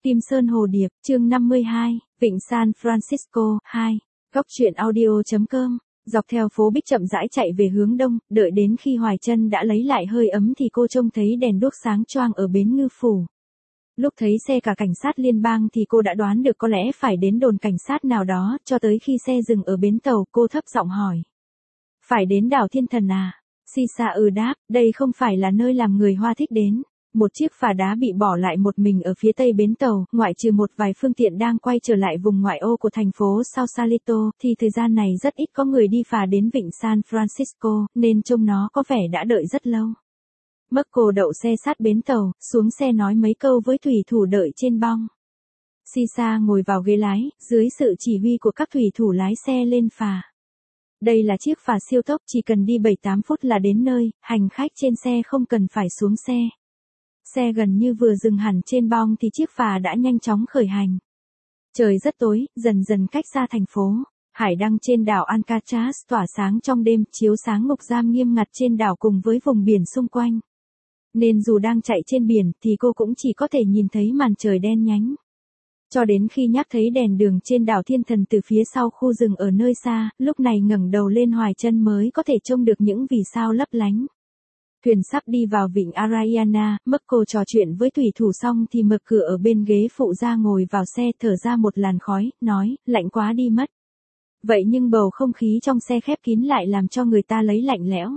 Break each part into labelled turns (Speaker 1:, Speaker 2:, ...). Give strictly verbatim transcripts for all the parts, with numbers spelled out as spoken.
Speaker 1: Kim Sơn Hồ Điệp, chương năm mươi hai, Vịnh San Francisco, hai. Góc truyện audio chấm com. Dọc theo phố Bích chậm rãi chạy về hướng đông, đợi đến khi Hoài Chân đã lấy lại hơi ấm thì cô trông thấy đèn đuốc sáng choang ở bến ngư phủ. Lúc thấy xe cả cảnh sát liên bang thì cô đã đoán được có lẽ phải đến đồn cảnh sát nào đó, cho tới khi xe dừng ở bến tàu, cô thấp giọng hỏi. Phải đến đảo Thiên Thần à? Sisa ừ đáp, đây không phải là nơi làm người Hoa thích đến. Một chiếc phà đá bị bỏ lại một mình ở phía tây bến tàu, ngoại trừ một vài phương tiện đang quay trở lại vùng ngoại ô của thành phố Sausalito, thì thời gian này rất ít có người đi phà đến vịnh San Francisco, nên trông nó có vẻ đã đợi rất lâu. Marco đậu xe sát bến tàu, xuống xe nói mấy câu với thủy thủ đợi trên bong. Sisa ngồi vào ghế lái, dưới sự chỉ huy của các thủy thủ lái xe lên phà. Đây là chiếc phà siêu tốc, chỉ cần đi bảy tám phút là đến nơi, hành khách trên xe không cần phải xuống xe. Xe gần như vừa dừng hẳn trên bong thì chiếc phà đã nhanh chóng khởi hành. Trời rất tối, dần dần cách xa thành phố. Hải đăng trên đảo Alcatraz tỏa sáng trong đêm, chiếu sáng ngục giam nghiêm ngặt trên đảo cùng với vùng biển xung quanh. Nên dù đang chạy trên biển thì cô cũng chỉ có thể nhìn thấy màn trời đen nhánh. Cho đến khi nhắc thấy đèn đường trên đảo Thiên Thần từ phía sau khu rừng ở nơi xa, lúc này ngẩng đầu lên Hoài Chân mới có thể trông được những vì sao lấp lánh. Thuyền sắp đi vào vịnh Ariana, Marco trò chuyện với thủy thủ xong thì mở cửa ở bên ghế phụ ra ngồi vào xe, thở ra một làn khói, nói, lạnh quá đi mất. Vậy nhưng bầu không khí trong xe khép kín lại làm cho người ta lấy lạnh lẽo.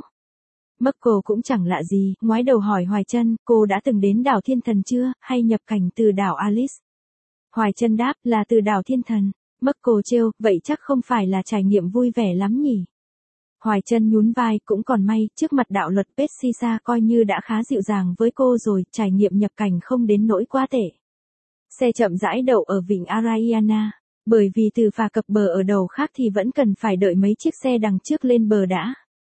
Speaker 1: Marco cũng chẳng lạ gì, ngoái đầu hỏi Hoài Chân, cô đã từng đến đảo Thiên Thần chưa, hay nhập cảnh từ đảo Alice? Hoài Chân đáp, là từ đảo Thiên Thần. Marco trêu, vậy chắc không phải là trải nghiệm vui vẻ lắm nhỉ? Hoài Chân nhún vai, cũng còn may, trước mặt đạo luật Sisa coi như đã khá dịu dàng với cô rồi, trải nghiệm nhập cảnh không đến nỗi quá tệ. Xe chậm rãi đậu ở vịnh Ariana, bởi vì từ phà cập bờ ở đầu khác thì vẫn cần phải đợi mấy chiếc xe đằng trước lên bờ đã.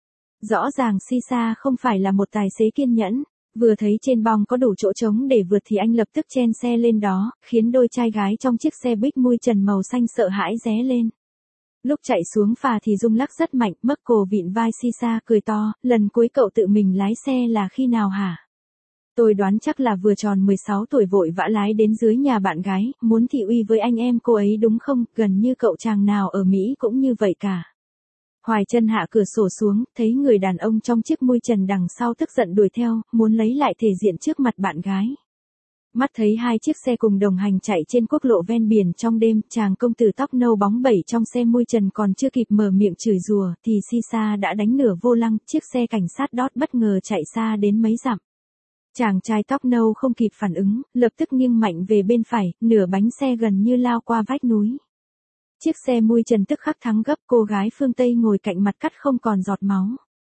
Speaker 1: Rõ ràng Sisa không phải là một tài xế kiên nhẫn, vừa thấy trên bong có đủ chỗ trống để vượt thì anh lập tức chen xe lên đó, khiến đôi trai gái trong chiếc xe Big mui trần màu xanh sợ hãi ré lên. Lúc chạy xuống phà thì rung lắc rất mạnh, Marco vịn vai Sisa cười to, lần cuối cậu tự mình lái xe là khi nào hả? Tôi đoán chắc là vừa tròn mười sáu tuổi vội vã lái đến dưới nhà bạn gái, muốn thị uy với anh em cô ấy đúng không, gần như cậu chàng nào ở Mỹ cũng như vậy cả. Hoài Chân hạ cửa sổ xuống, thấy người đàn ông trong chiếc mui trần đằng sau tức giận đuổi theo, muốn lấy lại thể diện trước mặt bạn gái. Mắt thấy hai chiếc xe cùng đồng hành chạy trên quốc lộ ven biển trong đêm, chàng công tử tóc nâu bóng bẩy trong xe mui trần còn chưa kịp mở miệng chửi rủa thì Sisa đã đánh nửa vô lăng, chiếc xe cảnh sát đót bất ngờ chạy xa đến mấy dặm. Chàng trai tóc nâu không kịp phản ứng, lập tức nghiêng mạnh về bên phải, nửa bánh xe gần như lao qua vách núi. Chiếc xe mui trần tức khắc thắng gấp, cô gái phương Tây ngồi cạnh mặt cắt không còn giọt máu.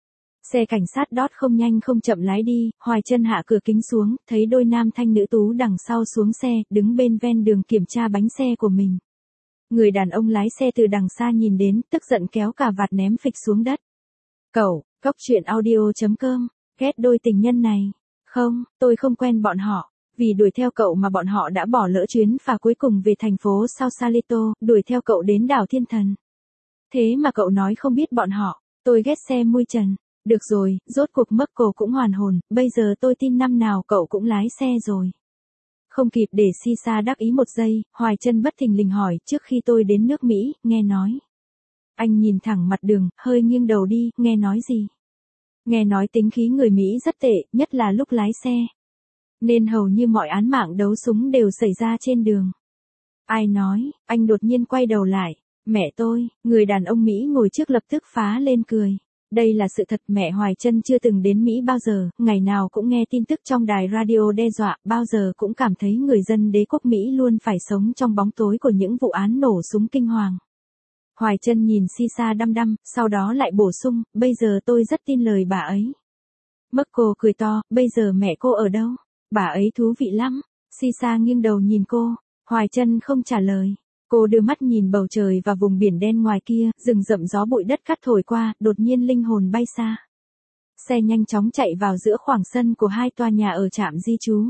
Speaker 1: Xe cảnh sát đót không nhanh không chậm lái đi, Hoài Chân hạ cửa kính xuống, thấy đôi nam thanh nữ tú đằng sau xuống xe, đứng bên ven đường kiểm tra bánh xe của mình. Người đàn ông lái xe từ đằng xa nhìn đến, tức giận kéo cà vạt ném phịch xuống đất. Cậu, góc truyện audio chấm com, ghét đôi tình nhân này. Không, tôi không quen bọn họ. Vì đuổi theo cậu mà bọn họ đã bỏ lỡ chuyến phà cuối cùng về thành phố Sausalito, đuổi theo cậu đến đảo Thiên Thần. Thế mà cậu nói không biết bọn họ, tôi ghét xe mui trần. Được rồi, rốt cuộc Marco cũng hoàn hồn, bây giờ tôi tin năm nào cậu cũng lái xe rồi. Không kịp để Sisa đắc ý một giây, Hoài Chân bất thình lình hỏi, trước khi tôi đến nước Mỹ, nghe nói. Anh nhìn thẳng mặt đường, hơi nghiêng đầu đi, nghe nói gì? Nghe nói tính khí người Mỹ rất tệ, nhất là lúc lái xe. Nên hầu như mọi án mạng đấu súng đều xảy ra trên đường. Ai nói, anh đột nhiên quay đầu lại. Mẹ tôi, người đàn ông Mỹ ngồi trước lập tức phá lên cười. Đây là sự thật, mẹ Hoài Chân chưa từng đến Mỹ bao giờ, ngày nào cũng nghe tin tức trong đài radio đe dọa, bao giờ cũng cảm thấy người dân đế quốc Mỹ luôn phải sống trong bóng tối của những vụ án nổ súng kinh hoàng. Hoài Chân nhìn Sisa đăm đăm, sau đó lại bổ sung, bây giờ tôi rất tin lời bà ấy. Marco cười to, bây giờ mẹ cô ở đâu? Bà ấy thú vị lắm. Sisa nghiêng đầu nhìn cô, Hoài Chân không trả lời. Cô đưa mắt nhìn bầu trời và vùng biển đen ngoài kia, rừng rậm gió bụi đất cát thổi qua, đột nhiên linh hồn bay xa. Xe nhanh chóng chạy vào giữa khoảng sân của hai tòa nhà ở trạm di trú.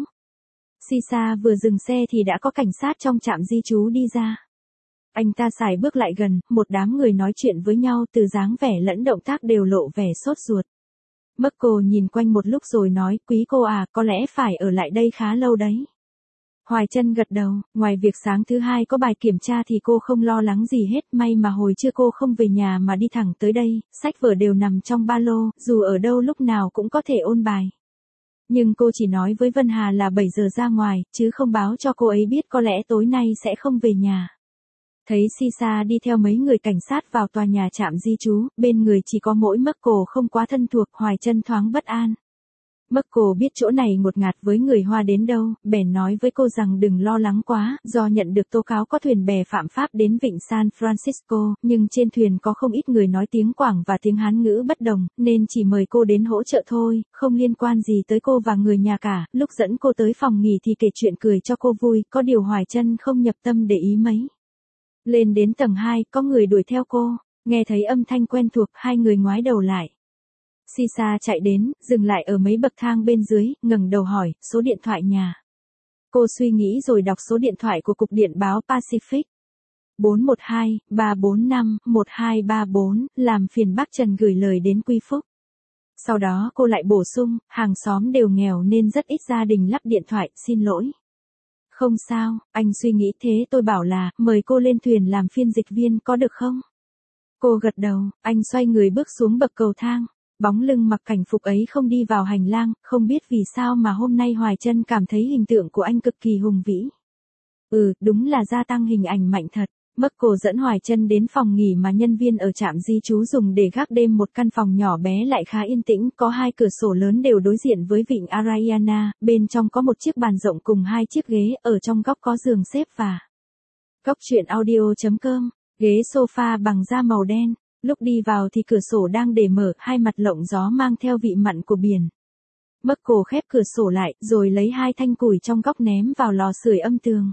Speaker 1: Sisa vừa dừng xe thì đã có cảnh sát trong trạm di trú đi ra. Anh ta sải bước lại gần, một đám người nói chuyện với nhau, từ dáng vẻ lẫn động tác đều lộ vẻ sốt ruột. Marco nhìn quanh một lúc rồi nói, quý cô à, có lẽ phải ở lại đây khá lâu đấy. Hoài Chân gật đầu, ngoài việc sáng thứ hai có bài kiểm tra thì cô không lo lắng gì hết, may mà hồi trưa cô không về nhà mà đi thẳng tới đây, sách vở đều nằm trong ba lô, dù ở đâu lúc nào cũng có thể ôn bài. Nhưng cô chỉ nói với Vân Hà là bảy giờ ra ngoài, chứ không báo cho cô ấy biết có lẽ tối nay sẽ không về nhà. Thấy Sisa đi theo mấy người cảnh sát vào tòa nhà trạm di trú, bên người chỉ có mỗi Marco không quá thân thuộc, Hoài Chân thoáng bất an. Marco biết chỗ này ngột ngạt với người Hoa đến đâu, bèn nói với cô rằng đừng lo lắng quá, do nhận được tố cáo có thuyền bè phạm pháp đến vịnh San Francisco, nhưng trên thuyền có không ít người nói tiếng Quảng và tiếng Hán ngữ bất đồng, nên chỉ mời cô đến hỗ trợ thôi, không liên quan gì tới cô và người nhà cả. Lúc dẫn cô tới phòng nghỉ thì kể chuyện cười cho cô vui, có điều Hoài Chân không nhập tâm để ý mấy. Lên đến tầng hai, có người đuổi theo cô, nghe thấy âm thanh quen thuộc, hai người ngoái đầu lại. Sisa chạy đến, dừng lại ở mấy bậc thang bên dưới, ngẩng đầu hỏi, số điện thoại nhà. Cô suy nghĩ rồi đọc số điện thoại của cục điện báo Pacific. bốn một hai, ba bốn năm, một hai ba bốn, làm phiền bác Trần gửi lời đến Quy Phúc. Sau đó cô lại bổ sung, hàng xóm đều nghèo nên rất ít gia đình lắp điện thoại, xin lỗi. Không sao, anh suy nghĩ thế tôi bảo là, mời cô lên thuyền làm phiên dịch viên có được không? Cô gật đầu, anh xoay người bước xuống bậc cầu thang. Bóng lưng mặc cảnh phục ấy không đi vào hành lang, không biết vì sao mà hôm nay Hoài Chân cảm thấy hình tượng của anh cực kỳ hùng vĩ. Ừ, đúng là gia tăng hình ảnh mạnh thật. Marco dẫn Hoài Chân đến phòng nghỉ mà nhân viên ở trạm di trú dùng để gác đêm, một căn phòng nhỏ bé lại khá yên tĩnh, có hai cửa sổ lớn đều đối diện với vịnh Ariana, bên trong có một chiếc bàn rộng cùng hai chiếc ghế, ở trong góc có giường xếp và Góc truyện audio chấm com, ghế sofa bằng da màu đen. Lúc đi vào thì cửa sổ đang để mở, hai mặt lộng gió mang theo vị mặn của biển. Marco khép cửa sổ lại, rồi lấy hai thanh củi trong góc ném vào lò sưởi âm tường.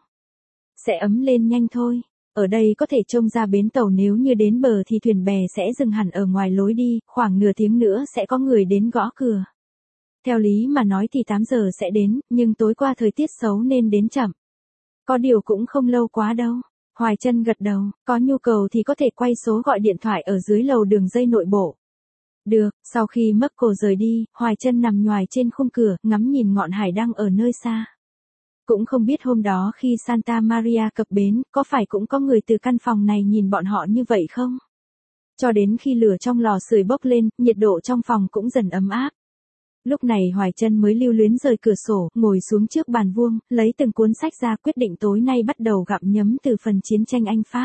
Speaker 1: Sẽ ấm lên nhanh thôi. Ở đây có thể trông ra bến tàu, nếu như đến bờ thì thuyền bè sẽ dừng hẳn ở ngoài lối đi, khoảng nửa tiếng nữa sẽ có người đến gõ cửa. Theo lý mà nói thì tám giờ sẽ đến, nhưng tối qua thời tiết xấu nên đến chậm. Có điều cũng không lâu quá đâu. Hoài Chân gật đầu, có nhu cầu thì có thể quay số gọi điện thoại ở dưới lầu đường dây nội bộ. Được, sau khi Marco rời đi, Hoài Chân nằm nhoài trên khung cửa, ngắm nhìn ngọn hải đăng ở nơi xa. Cũng không biết hôm đó khi Santa Maria cập bến, có phải cũng có người từ căn phòng này nhìn bọn họ như vậy không? Cho đến khi lửa trong lò sưởi bốc lên, nhiệt độ trong phòng cũng dần ấm áp. Lúc này Hoài Chân mới lưu luyến rời cửa sổ, ngồi xuống trước bàn vuông, lấy từng cuốn sách ra, quyết định tối nay bắt đầu gặm nhấm từ phần chiến tranh Anh Pháp.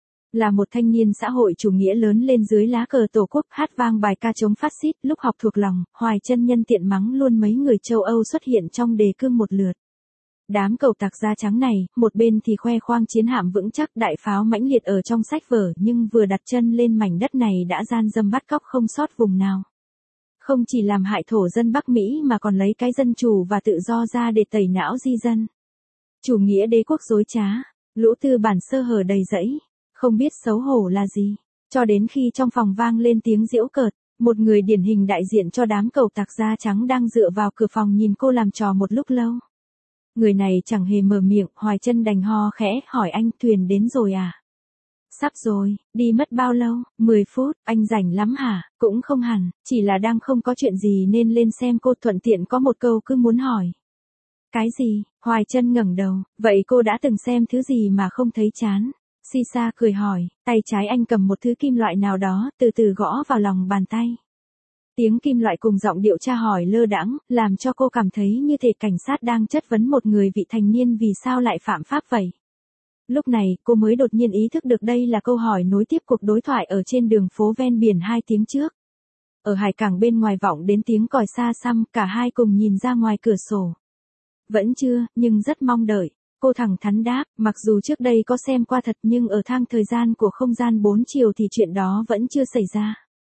Speaker 1: Là một thanh niên xã hội chủ nghĩa lớn lên dưới lá cờ Tổ quốc, hát vang bài ca chống phát xít, lúc học thuộc lòng, Hoài Chân nhân tiện mắng luôn mấy người châu Âu xuất hiện trong đề cương một lượt. Đám cẩu tặc da trắng này, một bên thì khoe khoang chiến hạm vững chắc, đại pháo mãnh liệt ở trong sách vở, nhưng vừa đặt chân lên mảnh đất này đã gian dâm bắt cóc không sót vùng nào. Không chỉ làm hại thổ dân Bắc Mỹ mà còn lấy cái dân chủ và tự do ra để tẩy não di dân. Chủ nghĩa đế quốc dối trá, lũ tư bản sơ hở đầy rẫy, không biết xấu hổ là gì. Cho đến khi trong phòng vang lên tiếng giễu cợt, một người điển hình đại diện cho đám cẩu tặc da trắng đang dựa vào cửa phòng nhìn cô làm trò một lúc lâu. Người này chẳng hề mở miệng, Hoài Chân đành ho khẽ, hỏi anh, thuyền đến rồi à? Sắp rồi, đi mất bao lâu? mười phút, anh rảnh lắm hả? Cũng không hẳn, chỉ là đang không có chuyện gì nên lên xem cô, thuận tiện có một câu cứ muốn hỏi. Cái gì? Hoài Chân ngẩng đầu, vậy cô đã từng xem thứ gì mà không thấy chán? Sisa cười hỏi, tay trái anh cầm một thứ kim loại nào đó, từ từ gõ vào lòng bàn tay. Tiếng kim loại cùng giọng điệu tra hỏi lơ đãng, làm cho cô cảm thấy như thể cảnh sát đang chất vấn một người vị thành niên vì sao lại phạm pháp vậy. Lúc này, cô mới đột nhiên ý thức được đây là câu hỏi nối tiếp cuộc đối thoại ở trên đường phố ven biển hai tiếng trước. Ở hải cảng bên ngoài vọng đến tiếng còi xa xăm, cả hai cùng nhìn ra ngoài cửa sổ. Vẫn chưa, nhưng rất mong đợi. Cô thẳng thắn đáp, mặc dù trước đây có xem qua thật nhưng ở thang thời gian của không gian bốn chiều thì chuyện đó vẫn chưa xảy ra.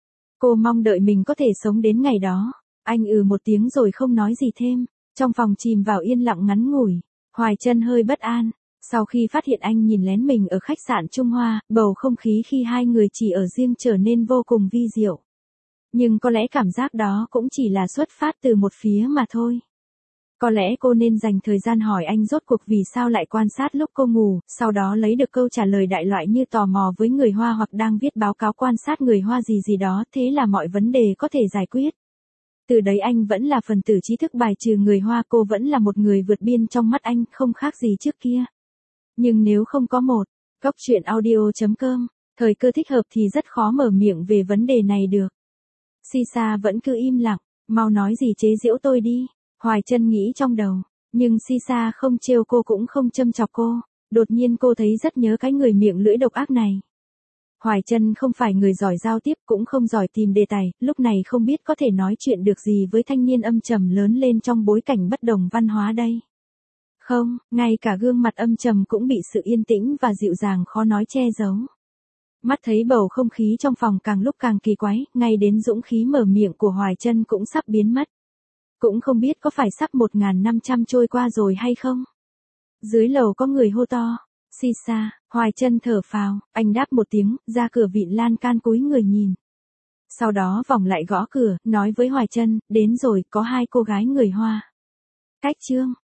Speaker 1: Cô mong đợi mình có thể sống đến ngày đó. Anh ừ một tiếng rồi không nói gì thêm. Trong phòng chìm vào yên lặng ngắn ngủi. Hoài Chân hơi bất an. Sau khi phát hiện anh nhìn lén mình ở khách sạn Trung Hoa, bầu không khí khi hai người chỉ ở riêng trở nên vô cùng vi diệu. Nhưng có lẽ cảm giác đó cũng chỉ là xuất phát từ một phía mà thôi. Có lẽ cô nên dành thời gian hỏi anh rốt cuộc vì sao lại quan sát lúc cô ngủ, sau đó lấy được câu trả lời đại loại như tò mò với người Hoa hoặc đang viết báo cáo quan sát người Hoa gì gì đó, thế là mọi vấn đề có thể giải quyết. Từ đấy anh vẫn là phần tử trí thức bài trừ người Hoa, cô vẫn là một người vượt biên trong mắt anh, không khác gì trước kia. Nhưng nếu không có một góc truyện audio.com, thời cơ thích hợp thì rất khó mở miệng về vấn đề này được. Sisa vẫn cứ im lặng, mau nói gì chế giễu tôi đi, Hoài Trân nghĩ trong đầu, nhưng Sisa không trêu cô cũng không châm chọc cô, đột nhiên cô thấy rất nhớ cái người miệng lưỡi độc ác này. Hoài Trân không phải người giỏi giao tiếp cũng không giỏi tìm đề tài, lúc này không biết có thể nói chuyện được gì với thanh niên âm trầm lớn lên trong bối cảnh bất đồng văn hóa đây. Không, ngay cả gương mặt âm trầm cũng bị sự yên tĩnh và dịu dàng khó nói che giấu. Mắt thấy bầu không khí trong phòng càng lúc càng kỳ quái, ngay đến dũng khí mở miệng của Hoài Trân cũng sắp biến mất. Cũng không biết có phải sắp một nghìn năm trăm trôi qua rồi hay không? Dưới lầu có người hô to. Sisa, Hoài Trân thở phào, anh đáp một tiếng, ra cửa vịn lan can cúi người nhìn. Sau đó vòng lại gõ cửa, nói với Hoài Trân, đến rồi, có hai cô gái người Hoa. Cách chương.